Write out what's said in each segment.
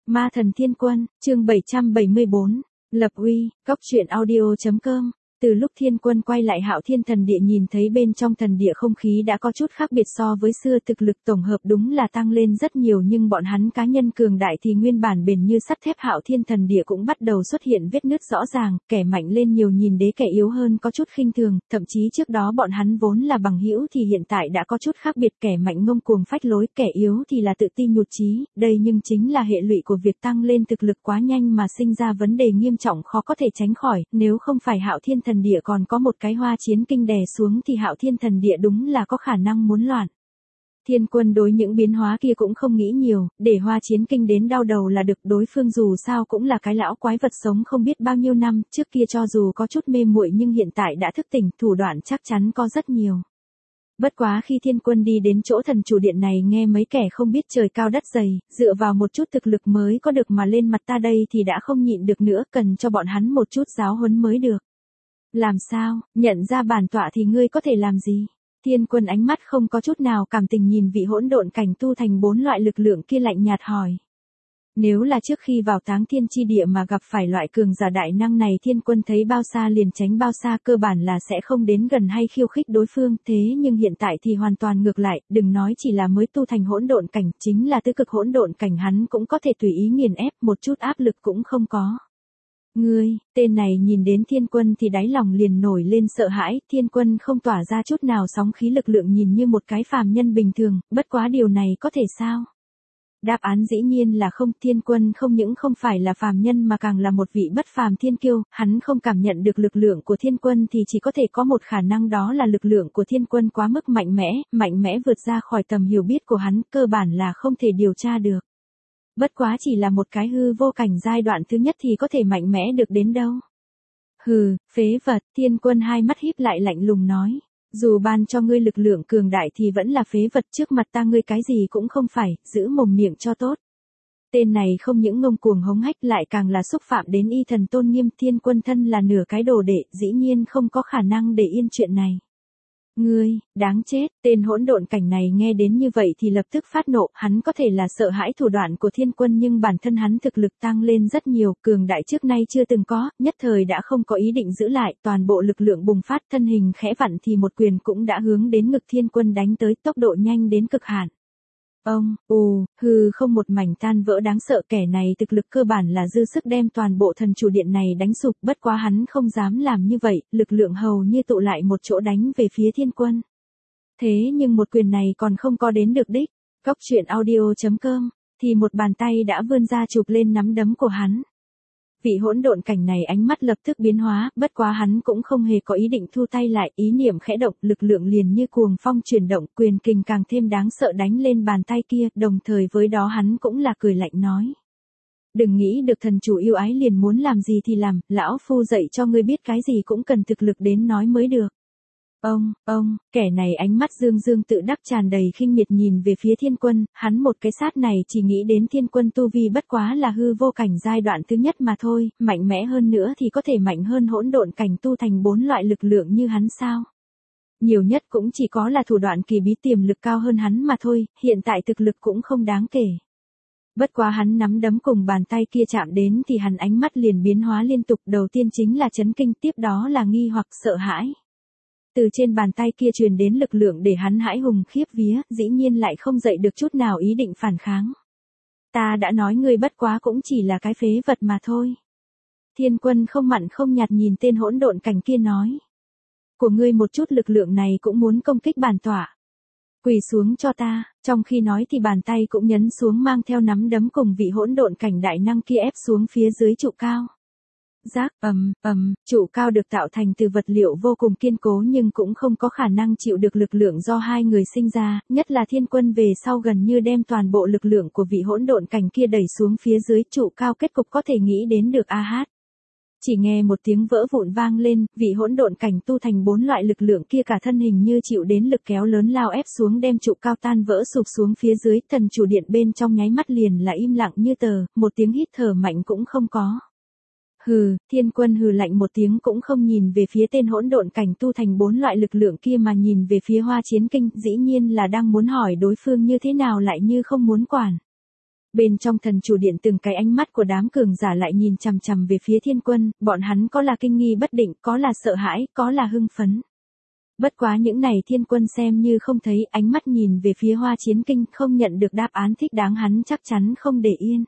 Ma thần thiên quân, chương 774, lập uy, cóc truyện audio.com. Từ lúc thiên quân quay lại Hạo Thiên thần địa nhìn thấy bên trong thần địa không khí đã có chút khác biệt so với xưa, thực lực tổng hợp đúng là tăng lên rất nhiều, nhưng bọn hắn cá nhân cường đại thì nguyên bản bền như sắt thép. Hạo Thiên thần địa cũng bắt đầu xuất hiện vết nứt rõ ràng, kẻ mạnh lên nhiều nhìn đế kẻ yếu hơn có chút khinh thường, thậm chí trước đó bọn hắn vốn là bằng hữu thì hiện tại đã có chút khác biệt, kẻ mạnh ngông cuồng phách lối, kẻ yếu thì là tự tin nhụt chí, đây nhưng chính là hệ lụy của việc tăng lên thực lực quá nhanh mà sinh ra vấn đề nghiêm trọng khó có thể tránh khỏi, nếu không phải Hạo Thiên thần địa còn có một cái Hoa Chiến Kinh đè xuống thì Hạo Thiên thần địa đúng là có khả năng muốn loạn. Thiên quân đối những biến hóa kia cũng không nghĩ nhiều, để Hoa Chiến Kinh đến đau đầu là được, đối phương dù sao cũng là cái lão quái vật sống không biết bao nhiêu năm, trước kia cho dù có chút mê muội nhưng hiện tại đã thức tỉnh, thủ đoạn chắc chắn có rất nhiều. Bất quá khi thiên quân đi đến chỗ thần chủ điện này nghe mấy kẻ không biết trời cao đất dày, dựa vào một chút thực lực mới có được mà lên mặt ta đây thì đã không nhịn được nữa, cần cho bọn hắn một chút giáo huấn mới được. Làm sao, nhận ra bản tọa thì ngươi có thể làm gì? Thiên quân ánh mắt không có chút nào cảm tình nhìn vị hỗn độn cảnh tu thành 4 loại lực lượng kia lạnh nhạt hỏi. Nếu là trước khi vào Táng Thiên chi địa mà gặp phải loại cường giả đại năng này, thiên quân thấy bao xa liền tránh bao xa, cơ bản là sẽ không đến gần hay khiêu khích đối phương, thế nhưng hiện tại thì hoàn toàn ngược lại, đừng nói chỉ là mới tu thành hỗn độn cảnh, chính là tứ cực hỗn độn cảnh hắn cũng có thể tùy ý nghiền ép, một chút áp lực cũng không có. Ngươi, tên này nhìn đến thiên quân thì đáy lòng liền nổi lên sợ hãi, thiên quân không tỏa ra chút nào sóng khí lực lượng, nhìn như một cái phàm nhân bình thường, bất quá điều này có thể sao? Đáp án dĩ nhiên là không, thiên quân không những không phải là phàm nhân mà càng là một vị bất phàm thiên kiêu, hắn không cảm nhận được lực lượng của thiên quân thì chỉ có thể có một khả năng, đó là lực lượng của thiên quân quá mức mạnh mẽ vượt ra khỏi tầm hiểu biết của hắn, cơ bản là không thể điều tra được. Bất quá chỉ là một cái hư vô cảnh giai đoạn thứ nhất thì có thể mạnh mẽ được đến đâu. Hừ, phế vật, thiên quân hai mắt híp lại lạnh lùng nói. Dù ban cho ngươi lực lượng cường đại thì vẫn là phế vật, trước mặt ta ngươi cái gì cũng không phải, giữ mồm miệng cho tốt. Tên này không những ngông cuồng hống hách lại càng là xúc phạm đến y thần tôn nghiêm, thiên quân thân là nửa cái đồ đệ, dĩ nhiên không có khả năng để yên chuyện này. Ngươi, đáng chết, tên hỗn độn cảnh này nghe đến như vậy thì lập tức phát nộ, hắn có thể là sợ hãi thủ đoạn của thiên quân nhưng bản thân hắn thực lực tăng lên rất nhiều, cường đại trước nay chưa từng có, nhất thời đã không có ý định giữ lại, toàn bộ lực lượng bùng phát, thân hình khẽ vặn thì một quyền cũng đã hướng đến ngực thiên quân đánh tới, tốc độ nhanh đến cực hạn. Ông, hư không một mảnh tan vỡ đáng sợ, kẻ này thực lực cơ bản là dư sức đem toàn bộ thần chủ điện này đánh sụp, bất quá hắn không dám làm như vậy, lực lượng hầu như tụ lại một chỗ đánh về phía thiên quân. Thế nhưng một quyền này còn không có đến được đích, cóc truyện audio.com, thì một bàn tay đã vươn ra chụp lên nắm đấm của hắn. Vị hỗn độn cảnh này ánh mắt lập tức biến hóa, bất quá hắn cũng không hề có ý định thu tay lại, ý niệm khẽ động, lực lượng liền như cuồng phong chuyển động, quyền kình càng thêm đáng sợ đánh lên bàn tay kia, đồng thời với đó hắn cũng là cười lạnh nói. Đừng nghĩ được thần chủ yêu ái liền muốn làm gì thì làm, lão phu dạy cho ngươi biết cái gì cũng cần thực lực đến nói mới được. Kẻ này ánh mắt dương tự đắc tràn đầy khinh miệt nhìn về phía thiên quân, hắn một cái sát này chỉ nghĩ đến thiên quân tu vi bất quá là hư vô cảnh giai đoạn thứ nhất mà thôi, mạnh mẽ hơn nữa thì có thể mạnh hơn hỗn độn cảnh tu thành 4 loại lực lượng như hắn sao? Nhiều nhất cũng chỉ có là thủ đoạn kỳ bí tiềm lực cao hơn hắn mà thôi, hiện tại thực lực cũng không đáng kể. Bất quá hắn nắm đấm cùng bàn tay kia chạm đến thì hắn ánh mắt liền biến hóa liên tục, đầu tiên chính là chấn kinh, tiếp đó là nghi hoặc sợ hãi. Từ trên bàn tay kia truyền đến lực lượng để hắn hãi hùng khiếp vía, dĩ nhiên lại không dậy được chút nào ý định phản kháng. Ta đã nói ngươi bất quá cũng chỉ là cái phế vật mà thôi. Thiên quân không mặn không nhạt nhìn tên hỗn độn cảnh kia nói. Của ngươi một chút lực lượng này cũng muốn công kích bản tọa. Quỳ xuống cho ta, trong khi nói thì bàn tay cũng nhấn xuống mang theo nắm đấm cùng vị hỗn độn cảnh đại năng kia ép xuống phía dưới trụ cao. Rác, trụ cao được tạo thành từ vật liệu vô cùng kiên cố nhưng cũng không có khả năng chịu được lực lượng do hai người sinh ra, nhất là thiên quân về sau gần như đem toàn bộ lực lượng của vị hỗn độn cảnh kia đẩy xuống phía dưới trụ cao, kết cục có thể nghĩ đến được a hát. Chỉ nghe một tiếng vỡ vụn vang lên, vị hỗn độn cảnh tu thành 4 loại lực lượng kia cả thân hình như chịu đến lực kéo lớn lao ép xuống đem trụ cao tan vỡ sụp xuống phía dưới, thần chủ điện bên trong nháy mắt liền là im lặng như tờ, một tiếng hít thở mạnh cũng không có. Hừ, thiên quân hừ lạnh một tiếng cũng không nhìn về phía tên hỗn độn cảnh tu thành 4 loại lực lượng kia mà nhìn về phía Hoa Chiến Kinh, dĩ nhiên là đang muốn hỏi đối phương như thế nào lại như không muốn quản. Bên trong thần chủ điện từng cái ánh mắt của đám cường giả lại nhìn chằm chằm về phía thiên quân, bọn hắn có là kinh nghi bất định, có là sợ hãi, có là hưng phấn. Bất quá những này thiên quân xem như không thấy, ánh mắt nhìn về phía Hoa Chiến Kinh, không nhận được đáp án thích đáng hắn chắc chắn không để yên.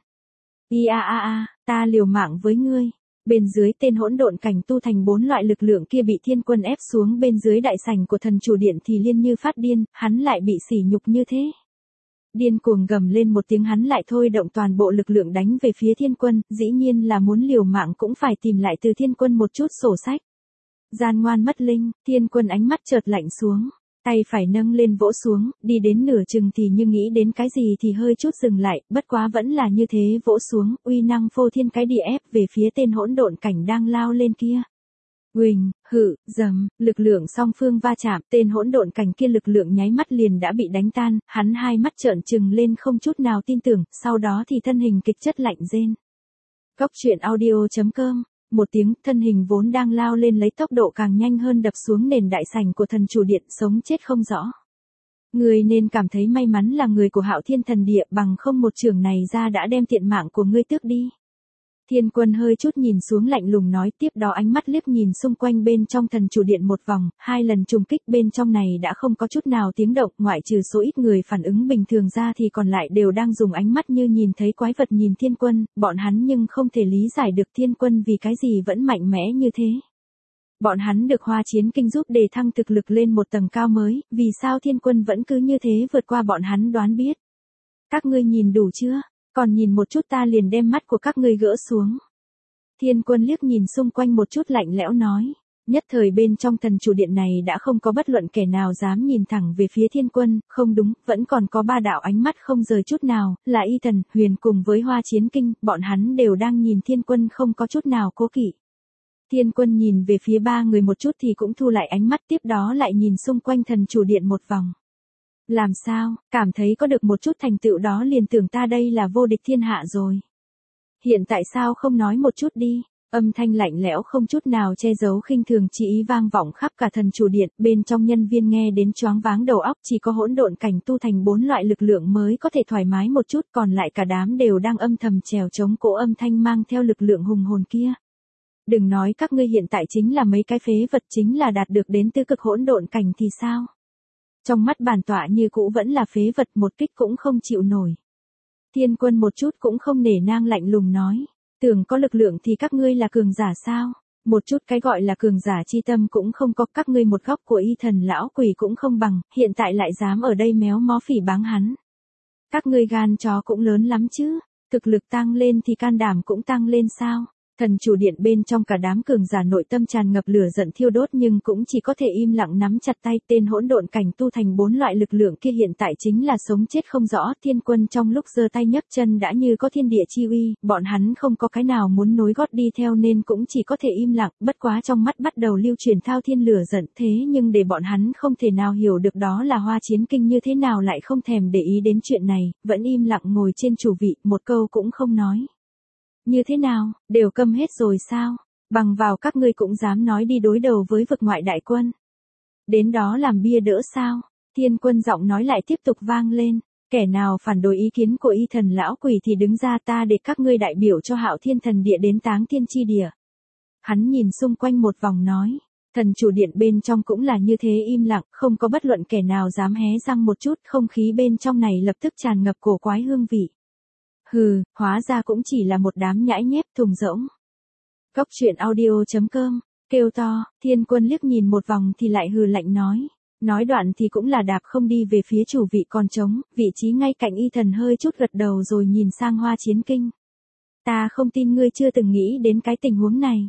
Ta liều mạng với ngươi. Bên dưới tên hỗn độn cảnh tu thành 4 loại lực lượng kia bị thiên quân ép xuống bên dưới đại sảnh của thần chủ điện thì liên như phát điên, hắn lại bị sỉ nhục như thế. Điên cuồng gầm lên một tiếng, hắn lại thôi động toàn bộ lực lượng đánh về phía thiên quân, dĩ nhiên là muốn liều mạng cũng phải tìm lại từ thiên quân một chút sổ sách. Gian ngoan mất linh, thiên quân ánh mắt chợt lạnh xuống, tay phải nâng lên vỗ xuống, đi đến nửa chừng thì như nghĩ đến cái gì thì hơi chút dừng lại, bất quá vẫn là như thế vỗ xuống, uy năng phô thiên cái địa ép về phía tên hỗn độn cảnh đang lao lên kia. Huỳnh, hự, dầm, lực lượng song phương va chạm, tên hỗn độn cảnh kia lực lượng nháy mắt liền đã bị đánh tan, hắn hai mắt trợn trừng lên không chút nào tin tưởng, sau đó thì thân hình kịch chất lạnh rên. Cóc truyện audio.com. Một tiếng, thân hình vốn đang lao lên lấy tốc độ càng nhanh hơn đập xuống nền đại sảnh của thần chủ điện, sống chết không rõ. Ngươi nên cảm thấy may mắn là người của Hạo Thiên Thần Địa, bằng không một chưởng này ra đã đem tiện mạng của ngươi tước đi. Thiên quân hơi chút nhìn xuống lạnh lùng nói, tiếp đó ánh mắt liếc nhìn xung quanh bên trong thần chủ điện một vòng, 2 lần trùng kích bên trong này đã không có chút nào tiếng động, ngoại trừ số ít người phản ứng bình thường ra thì còn lại đều đang dùng ánh mắt như nhìn thấy quái vật nhìn thiên quân, bọn hắn nhưng không thể lý giải được thiên quân vì cái gì vẫn mạnh mẽ như thế. Bọn hắn được Hoa Chiến Kinh giúp đề thăng thực lực lên một tầng cao mới, vì sao thiên quân vẫn cứ như thế vượt qua bọn hắn đoán biết. Các ngươi nhìn đủ chưa? Còn nhìn một chút ta liền đem mắt của các ngươi gỡ xuống. Thiên quân liếc nhìn xung quanh một chút lạnh lẽo nói. Nhất thời bên trong thần chủ điện này đã không có bất luận kẻ nào dám nhìn thẳng về phía thiên quân, không đúng, vẫn còn có 3 đạo ánh mắt không rời chút nào, là Y Thần, Huyền cùng với Hoa Chiến Kinh, bọn hắn đều đang nhìn thiên quân không có chút nào cố kỵ. Thiên quân nhìn về phía 3 người một chút thì cũng thu lại ánh mắt, tiếp đó lại nhìn xung quanh thần chủ điện một vòng. Làm sao, cảm thấy có được một chút thành tựu đó liền tưởng ta đây là vô địch thiên hạ rồi. Hiện tại sao không nói một chút đi, âm thanh lạnh lẽo không chút nào che giấu khinh thường chỉ ý vang vọng khắp cả thần chủ điện, bên trong nhân viên nghe đến choáng váng đầu óc, chỉ có hỗn độn cảnh tu thành 4 loại lực lượng mới có thể thoải mái một chút, còn lại cả đám đều đang âm thầm trèo chống cỗ âm thanh mang theo lực lượng hùng hồn kia. Đừng nói các ngươi hiện tại chính là mấy cái phế vật, chính là đạt được đến tư cực hỗn độn cảnh thì sao? Trong mắt bản tọa như cũ vẫn là phế vật, một kích cũng không chịu nổi. Thiên quân một chút cũng không nể nang lạnh lùng nói, tưởng có lực lượng thì các ngươi là cường giả sao? Một chút cái gọi là cường giả chi tâm cũng không có, các ngươi một góc của Y Thần lão quỷ cũng không bằng, hiện tại lại dám ở đây méo mó phỉ báng hắn. Các ngươi gan chó cũng lớn lắm chứ, thực lực tăng lên thì can đảm cũng tăng lên sao? Thần chủ điện bên trong cả đám cường giả nội tâm tràn ngập lửa giận thiêu đốt nhưng cũng chỉ có thể im lặng nắm chặt tay, tên hỗn độn cảnh tu thành 4 loại lực lượng kia hiện tại chính là sống chết không rõ, thiên quân trong lúc giơ tay nhấc chân đã như có thiên địa chi uy, bọn hắn không có cái nào muốn nối gót đi theo nên cũng chỉ có thể im lặng, bất quá trong mắt bắt đầu lưu truyền thao thiên lửa giận, thế nhưng để bọn hắn không thể nào hiểu được đó là Hoa Chiến Kinh như thế nào lại không thèm để ý đến chuyện này, vẫn im lặng ngồi trên chủ vị, một câu cũng không nói. Như thế nào, đều câm hết rồi sao? Bằng vào các ngươi cũng dám nói đi đối đầu với vực ngoại đại quân. Đến đó làm bia đỡ sao? Thiên quân giọng nói lại tiếp tục vang lên. Kẻ nào phản đối ý kiến của Y Thần lão quỷ thì đứng ra, ta để các ngươi đại biểu cho Hạo Thiên Thần Địa đến táng thiên chi địa. Hắn nhìn xung quanh một vòng nói. Thần chủ điện bên trong cũng là như thế im lặng, không có bất luận kẻ nào dám hé răng một chút, không khí bên trong này lập tức tràn ngập cổ quái hương vị. Hừ, hóa ra cũng chỉ là một đám nhãi nhép thùng rỗng. Cóc truyện audio.com, kêu to, thiên quân liếc nhìn một vòng thì lại hừ lạnh nói. Nói đoạn thì cũng là đạp không đi về phía chủ vị còn trống, vị trí ngay cạnh Y Thần hơi chút gật đầu rồi nhìn sang Hoa Chiến Kinh. Ta không tin ngươi chưa từng nghĩ đến cái tình huống này.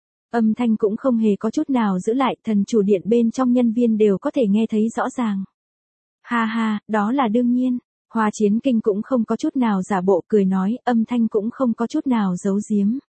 Âm thanh cũng không hề có chút nào giữ lại, thần chủ điện bên trong nhân viên đều có thể nghe thấy rõ ràng. Ha ha, đó là đương nhiên. Hoa Chiến Kinh cũng không có chút nào giả bộ cười nói, âm thanh cũng không có chút nào giấu giếm.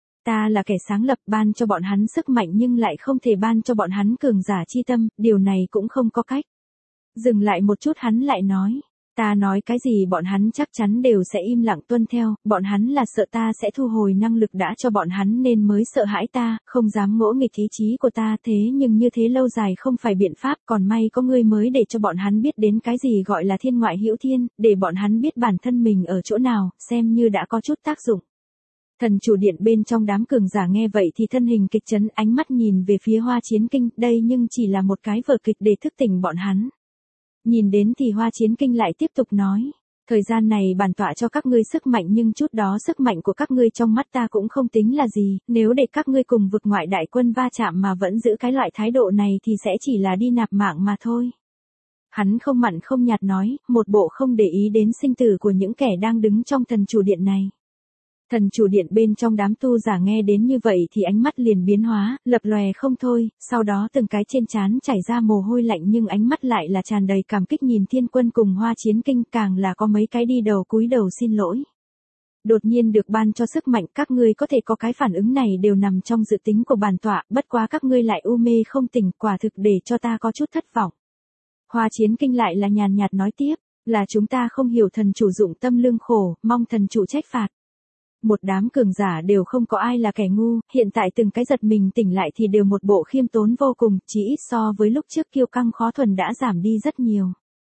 Ta là kẻ sáng lập ban cho bọn hắn sức mạnh nhưng lại không thể ban cho bọn hắn cường giả chi tâm, điều này cũng không có cách. Dừng lại một chút hắn lại nói, Ta nói cái gì bọn hắn chắc chắn đều sẽ im lặng tuân theo, bọn hắn là sợ ta sẽ thu hồi năng lực đã cho bọn hắn nên mới sợ hãi ta, không dám ngỗ nghịch ý chí của ta thế nhưng như thế lâu dài không phải biện pháp, còn may có ngươi mới để cho bọn hắn biết đến cái gì gọi là thiên ngoại hữu thiên, để bọn hắn biết bản thân mình ở chỗ nào, xem như đã có chút tác dụng. Thần chủ điện bên trong đám cường giả nghe vậy thì thân hình kịch chấn, ánh mắt nhìn về phía Hoa Chiến Kinh, đây nhưng chỉ là một cái vở kịch để thức tỉnh bọn hắn. Nhìn đến thì Hoa Chiến Kinh lại tiếp tục nói, thời gian này bản tọa cho các ngươi sức mạnh nhưng chút đó sức mạnh của các ngươi trong mắt ta cũng không tính là gì, nếu để các ngươi cùng vực ngoại đại quân va chạm mà vẫn giữ cái loại thái độ này thì sẽ chỉ là đi nạp mạng mà thôi. Hắn không mặn không nhạt nói, một bộ không để ý đến sinh tử của những kẻ đang đứng trong thần chủ điện này. Thần chủ điện bên trong đám tu giả nghe đến như vậy thì ánh mắt liền biến hóa, lập lòe không thôi, sau đó từng cái trên trán chảy ra mồ hôi lạnh nhưng ánh mắt lại là tràn đầy cảm kích nhìn Thiên Quân cùng Hoa Chiến Kinh, càng là có mấy cái đi đầu cúi đầu xin lỗi. Đột nhiên được ban cho sức mạnh, các ngươi có thể có cái phản ứng này đều nằm trong dự tính của bản tọa, bất quá các ngươi lại u mê không tỉnh, quả thực để cho ta có chút thất vọng. Hoa Chiến Kinh lại là nhàn nhạt nói tiếp, là chúng ta không hiểu thần chủ dụng tâm lương khổ, mong thần chủ trách phạt. Một đám cường giả đều không có ai là kẻ ngu, hiện tại từng cái giật mình tỉnh lại thì đều một bộ khiêm tốn vô cùng, chỉ ít so với lúc trước kiêu căng khó thuần đã giảm đi rất nhiều.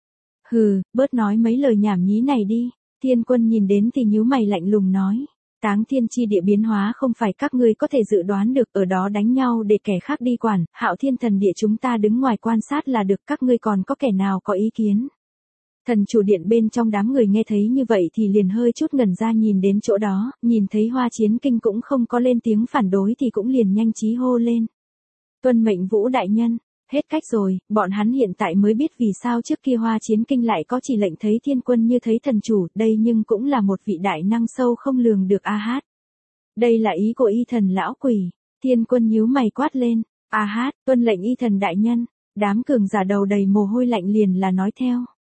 Hừ, bớt nói mấy lời nhảm nhí này đi. Thiên Quân nhìn đến thì nhíu mày lạnh lùng nói, táng thiên chi địa biến hóa không phải các ngươi có thể dự đoán được, ở đó đánh nhau để kẻ khác đi quản, Hạo Thiên thần địa chúng ta đứng ngoài quan sát là được, các ngươi còn có kẻ nào có ý kiến. Thần chủ điện bên trong đám người nghe thấy như vậy thì liền hơi chút ngẩn ra nhìn đến chỗ đó, nhìn thấy Hoa Chiến Kinh cũng không có lên tiếng phản đối thì cũng liền nhanh trí hô lên. Tuân mệnh Vũ đại nhân, hết cách rồi, bọn hắn hiện tại mới biết vì sao trước kia Hoa Chiến Kinh lại có chỉ lệnh thấy Thiên Quân như thấy thần chủ, đây nhưng cũng là một vị đại năng sâu không lường được a hát. Đây là ý của y thần lão quỷ, Thiên Quân nhíu mày quát lên, a hát, tuân lệnh y thần đại nhân, đám cường giả đầu đầy mồ hôi lạnh liền là nói theo.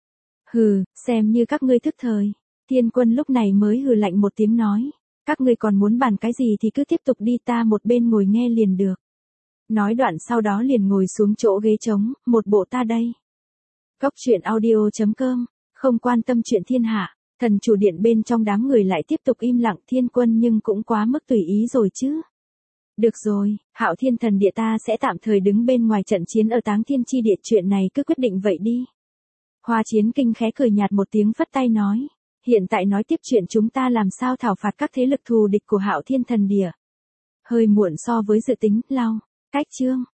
Hừ, xem như các ngươi thức thời. Thiên Quân lúc này mới hừ lạnh một tiếng nói, các ngươi còn muốn bàn cái gì thì cứ tiếp tục đi, ta một bên ngồi nghe liền được. Nói đoạn sau đó liền ngồi xuống chỗ ghế trống, một bộ ta đây. Cốc truyện audio.com, không quan tâm chuyện thiên hạ, thần chủ điện bên trong đám người lại tiếp tục im lặng. Thiên Quân nhưng cũng quá mức tùy ý rồi chứ. Được rồi, Hạo Thiên thần địa ta sẽ tạm thời đứng bên ngoài trận chiến ở Táng Thiên chi địa, chuyện này cứ quyết định vậy đi. Hoa Chiến Kinh khẽ cười nhạt một tiếng phất tay nói, hiện tại nói tiếp chuyện chúng ta làm sao thảo phạt các thế lực thù địch của Hạo Thiên thần địa. Hơi muộn so với dự tính, lau, cách chương.